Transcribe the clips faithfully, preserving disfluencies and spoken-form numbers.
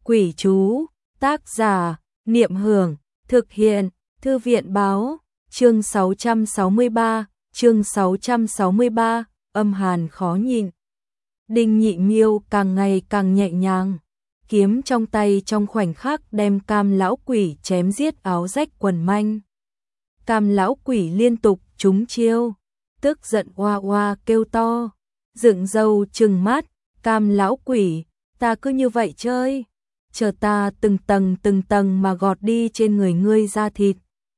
Quỷ chú, tác giả, Niệm Hưởng, thực hiện, Thư viện báo, chương sáu trăm sáu mươi ba, chương sáu trăm sáu mươi ba, âm hàn khó nhịn. Đinh Nhị Miêu càng ngày càng nhẹ nhàng, kiếm trong tay trong khoảnh khắc đem Cam lão quỷ chém giết áo rách quần manh. Cam lão quỷ liên tục trúng chiêu, tức giận oa oa kêu to, dựng râu trừng mắt, Cam lão quỷ, ta cứ như vậy chơi, chờ ta từng tầng từng tầng mà gọt đi trên người ngươi da thịt,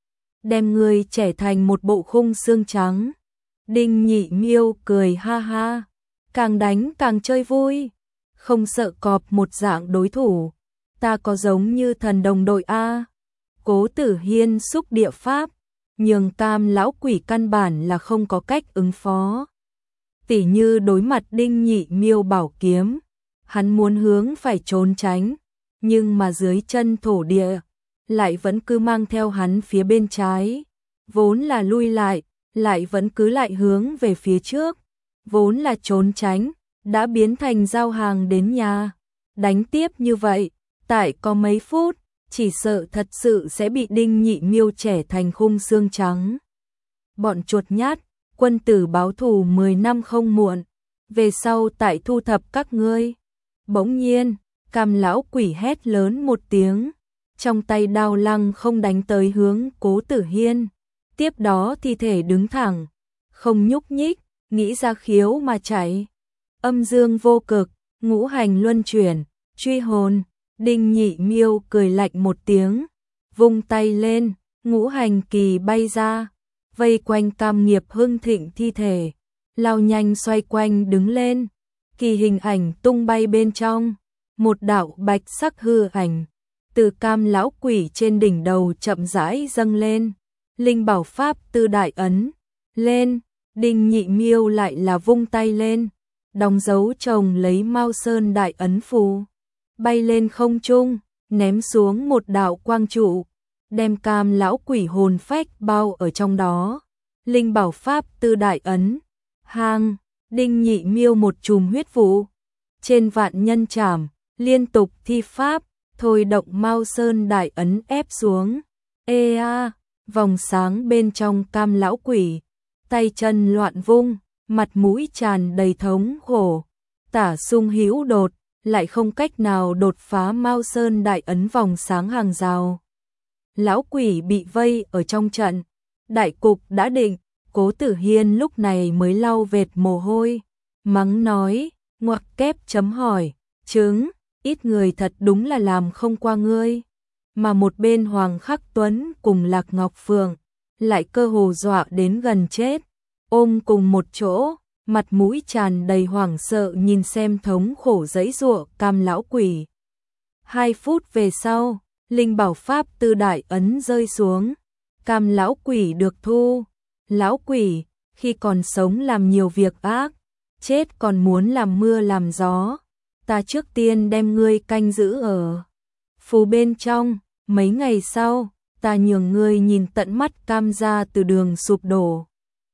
đem ngươi trẻ thành một bộ khung xương trắng. Đinh Nhị Miêu cười ha ha, càng đánh càng chơi vui, không sợ cọp một dạng đối thủ, ta có giống như thần đồng đội a. Cố Tử Hiên xúc địa pháp, nhường Cam lão quỷ căn bản là không có cách ứng phó. Tỉ như đối mặt Đinh Nhị Miêu bảo kiếm, hắn muốn hướng phải trốn tránh, nhưng mà dưới chân thổ địa lại vẫn cứ mang theo hắn phía bên trái, vốn là lui lại, lại vẫn cứ lại hướng về phía trước, vốn là trốn tránh, đã biến thành giao hàng đến nhà. Đánh tiếp như vậy, tại có mấy phút, chỉ sợ thật sự sẽ bị Đinh Nhị Miêu trẻ thành khung xương trắng. Bọn chuột nhát, quân tử báo thù mười năm không muộn, về sau tại thu thập các ngươi. Bỗng nhiên, Cam lão quỷ hét lớn một tiếng, trong tay đao lăng không đánh tới hướng Cố Tử Hiên. Tiếp đó thi thể đứng thẳng, không nhúc nhích, nghĩ ra khiếu mà chạy. Âm dương vô cực, ngũ hành luân chuyển, truy hồn. Đinh Nhị Miêu cười lạnh một tiếng, vung tay lên, ngũ hành kỳ bay ra, vây quanh Cam nghiệp hưng thịnh thi thể, lao nhanh xoay quanh đứng lên, kỳ hình ảnh tung bay bên trong, một đạo bạch sắc hư ảnh từ Cam lão quỷ trên đỉnh đầu chậm rãi dâng lên, linh bảo pháp tư đại ấn lên. Đinh Nhị Miêu lại là vung tay lên, đóng dấu chồng lấy Mao Sơn đại ấn phù, bay lên không trung, ném xuống một đạo quang trụ, đem Cam lão quỷ hồn phách bao ở trong đó. Linh bảo pháp tư đại ấn, hang, Đinh Nhị Miêu một chùm huyết vụ, trên vạn nhân trảm, liên tục thi pháp, thôi động Mao Sơn đại ấn ép xuống. Ê a, vòng sáng bên trong Cam lão quỷ, tay chân loạn vung, mặt mũi tràn đầy thống khổ, tả sung hữu đột, lại không cách nào đột phá Mao Sơn đại ấn vòng sáng hàng rào. Lão quỷ bị vây ở trong trận, đại cục đã định. Cố Tử Hiên lúc này mới lau vệt mồ hôi, mắng nói, ngoặc kép chấm hỏi, chứng, ít người thật đúng là làm không qua ngươi. Mà một bên Hoàng Khắc Tuấn cùng Lạc Ngọc Phượng lại cơ hồ dọa đến gần chết, ôm cùng một chỗ, mặt mũi tràn đầy hoảng sợ nhìn xem thống khổ giãy giụa Cam lão quỷ. Hai phút về sau, linh bảo pháp tư đại ấn rơi xuống, Cam lão quỷ được thu. Lão quỷ, khi còn sống làm nhiều việc ác, chết còn muốn làm mưa làm gió, ta trước tiên đem ngươi canh giữ ở phù bên trong, mấy ngày sau, ta nhường ngươi nhìn tận mắt Cam gia từ đường sụp đổ.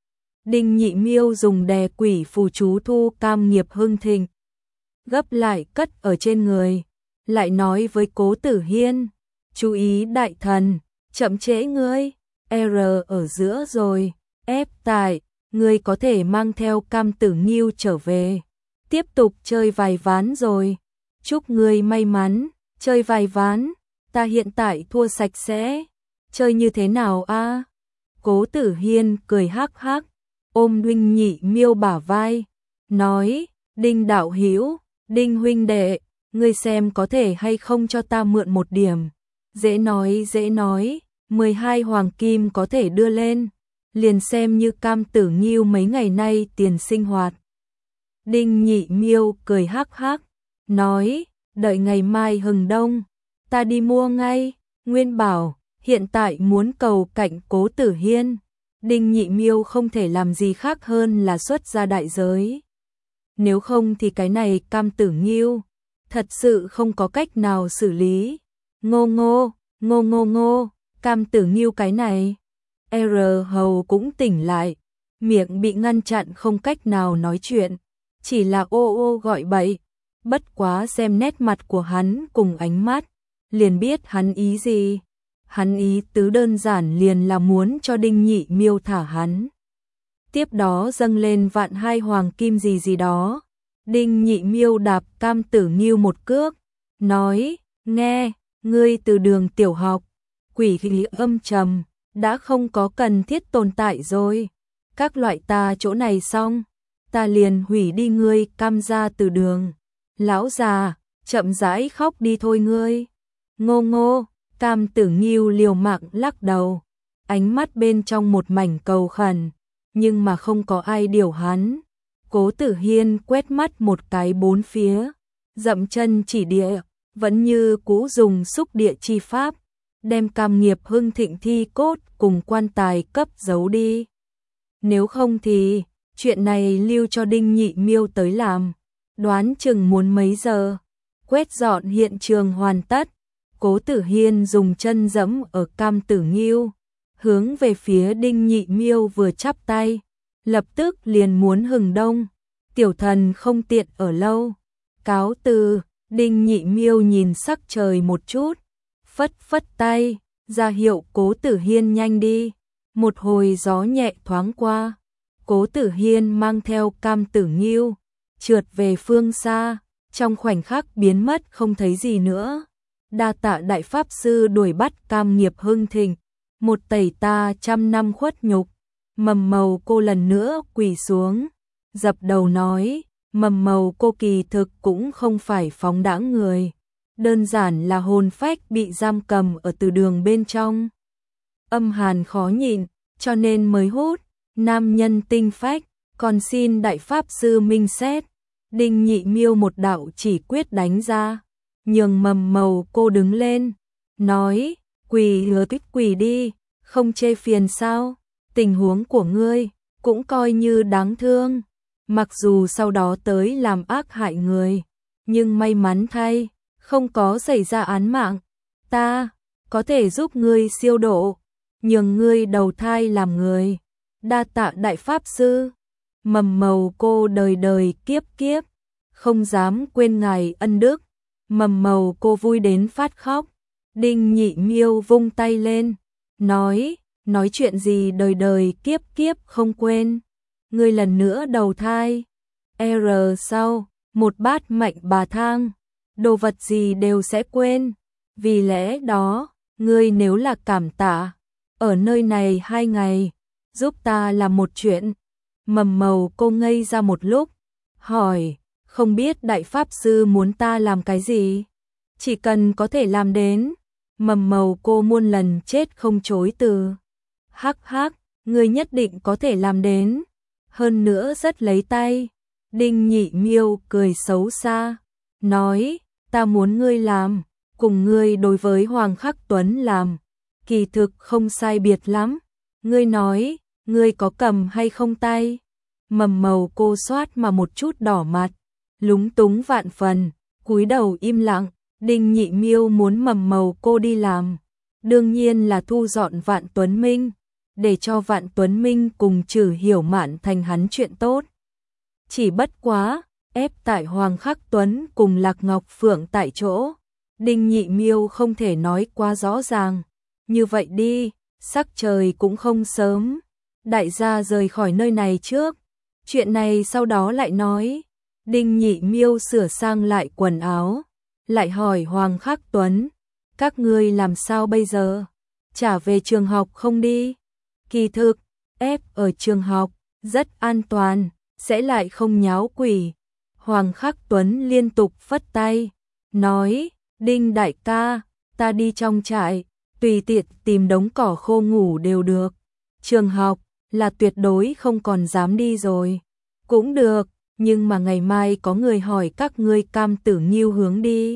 Đinh Nhị Miêu dùng đè quỷ phù chú thu Cam nghiệp hưng thịnh, gấp lại cất ở trên người, lại nói với Cố Tử Hiên, chú ý đại thần, chậm trễ ngươi, R ở giữa rồi, ép tại, ngươi có thể mang theo Cam Tử Nghiêu trở về, tiếp tục chơi vài ván rồi, chúc ngươi may mắn, chơi vài ván, ta hiện tại thua sạch sẽ, chơi như thế nào a? Cố Tử Hiên cười hắc hắc, ôm Đinh Nhị Miêu bả vai, nói, Đinh đạo hữu, Đinh huynh đệ, ngươi xem có thể hay không cho ta mượn một điểm. Dễ nói dễ nói, mười hai hoàng kim có thể đưa lên, liền xem như Cam Tử Nghiêu mấy ngày nay tiền sinh hoạt. Đinh Nhị Miêu cười hắc hắc, nói, đợi ngày mai hừng đông, ta đi mua ngay. Nguyên bảo, hiện tại muốn cầu cạnh Cố Tử Hiên, Đinh Nhị Miêu không thể làm gì khác hơn là xuất ra đại giới. Nếu không thì cái này Cam Tử Nghiêu thật sự không có cách nào xử lý. Ngô ngô, ngô ngô ngô, Cam Tử Nghiêu cái này. R hầu cũng tỉnh lại, miệng bị ngăn chặn không cách nào nói chuyện, chỉ là ô ô gọi bậy. bất quá xem nét mặt của hắn cùng ánh mắt, liền biết hắn ý gì. Hắn ý tứ đơn giản liền là muốn cho Đinh Nhị Miêu thả hắn. Tiếp đó dâng lên vạn hai hoàng kim gì gì đó. Đinh Nhị Miêu đạp Cam Tử Nghiêu một cước, nói, nghe, ngươi từ đường tiểu học, quỷ khí âm trầm, đã không có cần thiết tồn tại rồi. Các loại ta chỗ này xong, ta liền hủy đi ngươi Cam gia từ đường. Lão già, chậm rãi khóc đi thôi ngươi. Ngô ngô, Cam Tử Nghiêu liều mạng lắc đầu, ánh mắt bên trong một mảnh cầu khẩn, nhưng mà không có ai điều hắn. Cố Tử Hiên quét mắt một cái bốn phía, dậm chân chỉ địa, vẫn như cũ dùng xúc địa chi pháp, đem Cam Nghiệp Hưng thịnh thi cốt cùng quan tài cấp giấu đi. Nếu không thì, chuyện này lưu cho Đinh Nhị Miêu tới làm, đoán chừng muốn mấy giờ. Quét dọn hiện trường hoàn tất, Cố Tử Hiên dùng chân dẫm ở Cam Tử Nghiêu, hướng về phía Đinh Nhị Miêu vừa chắp tay, lập tức liền muốn hừng đông. Tiểu thần không tiện ở lâu, cáo từ. Đinh Nhị Miêu nhìn sắc trời một chút, phất phất tay, ra hiệu Cố Tử Hiên nhanh đi. Một hồi gió nhẹ thoáng qua, Cố Tử Hiên mang theo Cam Tử Nghiêu, trượt về phương xa, trong khoảnh khắc biến mất không thấy gì nữa. Đa tạ đại pháp sư đuổi bắt Cam Nghiệp Hưng thịnh, một tẩy ta trăm năm khuất nhục. Mầm Mầu cô lần nữa quỳ xuống, dập đầu nói, Mầm Mầu cô kỳ thực cũng không phải phóng đãng người, đơn giản là hồn phách bị giam cầm ở từ đường bên trong. Âm hàn khó nhịn, cho nên mới hút nam nhân tinh phách, còn xin đại pháp sư minh xét. Đinh Nhị Miêu một đạo chỉ quyết đánh ra, nhường Mầm Mầu cô đứng lên, nói, quỳ hứa tuyết quỳ đi, không chê phiền sao, tình huống của ngươi cũng coi như đáng thương, mặc dù sau đó tới làm ác hại người, nhưng may mắn thay, không có xảy ra án mạng, ta có thể giúp ngươi siêu độ, nhường ngươi đầu thai làm người. Đa tạ đại pháp sư. Mầm Mầu cô đời đời kiếp kiếp không dám quên ngài ân đức. Mầm Mầu cô vui đến phát khóc. Đinh Nhị Miêu vung tay lên, nói, nói chuyện gì đời đời kiếp kiếp không quên, ngươi lần nữa đầu thai. R sau, một bát mạnh bà thang, đồ vật gì đều sẽ quên, vì lẽ đó, ngươi nếu là cảm tạ, ở nơi này hai ngày, giúp ta làm một chuyện. Mầm Mầu cô ngây ra một lúc, hỏi, không biết đại pháp sư muốn ta làm cái gì? Chỉ cần có thể làm đến. Mầm Mầu cô muôn lần chết không chối từ. Hắc hắc, ngươi nhất định có thể làm đến. Hơn nữa rất lấy tay. Đinh Nhị Miêu cười xấu xa, nói, ta muốn ngươi làm, cùng ngươi đối với Hoàng Khắc Tuấn làm, kỳ thực không sai biệt lắm. Ngươi nói, ngươi có cầm hay không tay? Mầm Mầu cô xoát mà một chút đỏ mặt, lúng túng vạn phần, cúi đầu im lặng. Đinh Nhị Miêu muốn Mầm Mầu cô đi làm, đương nhiên là thu dọn Vạn Tuấn Minh, để cho Vạn Tuấn Minh cùng Trử Hiểu Mạn thành hắn chuyện tốt. Chỉ bất quá, ép tại Hoàng Khắc Tuấn cùng Lạc Ngọc Phượng tại chỗ, Đinh Nhị Miêu không thể nói quá rõ ràng. Như vậy đi, sắc trời cũng không sớm, đại gia rời khỏi nơi này trước, chuyện này sau đó lại nói. Đinh Nhị Miêu sửa sang lại quần áo, lại hỏi Hoàng Khắc Tuấn, các ngươi làm sao bây giờ? Trả về trường học không đi? Kỳ thực, ép ở trường học, rất an toàn, sẽ lại không nháo quỷ. Hoàng Khắc Tuấn liên tục phất tay, nói, Đinh đại ca, ta đi trong trại, tùy tiện tìm đống cỏ khô ngủ đều được. Trường học, là tuyệt đối không còn dám đi rồi. Cũng được, nhưng mà ngày mai có người hỏi các ngươi Cam Tử Nghiêu hướng đi.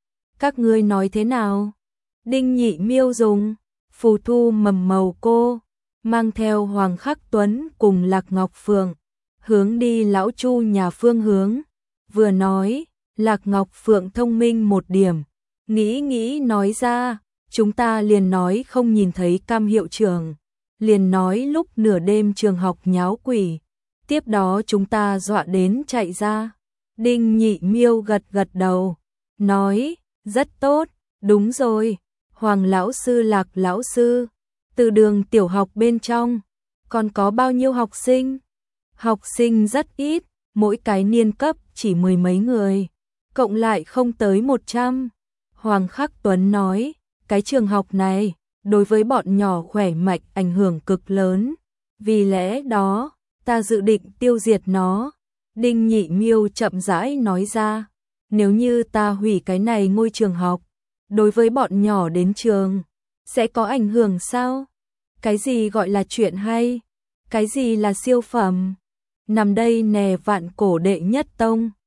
Các ngươi nói thế nào? Đinh Nhị Miêu dùng phù thu Mầm Mầu cô, mang theo Hoàng Khắc Tuấn cùng Lạc Ngọc Phượng, hướng đi lão Chu nhà phương hướng. Vừa nói, Lạc Ngọc Phượng thông minh một điểm, nghĩ nghĩ nói ra, chúng ta liền nói không nhìn thấy Cam hiệu trưởng, liền nói lúc nửa đêm trường học nháo quỷ, tiếp đó chúng ta dọa đến chạy ra. Đinh Nhị Miêu gật gật đầu, nói, rất tốt, đúng rồi, Hoàng lão sư Lạc lão sư, từ đường tiểu học bên trong, còn có bao nhiêu học sinh? Học sinh rất ít, mỗi cái niên cấp chỉ mười mấy người, cộng lại không tới một trăm. Hoàng Khắc Tuấn nói, cái trường học này, đối với bọn nhỏ khỏe mạnh ảnh hưởng cực lớn, vì lẽ đó, ta dự định tiêu diệt nó. Đinh Nhị Miêu chậm rãi nói ra, nếu như ta hủy cái này ngôi trường học, đối với bọn nhỏ đến trường, sẽ có ảnh hưởng sao? Cái gì gọi là chuyện hay? Cái gì là siêu phẩm? Nằm đây nè vạn cổ đệ nhất tông.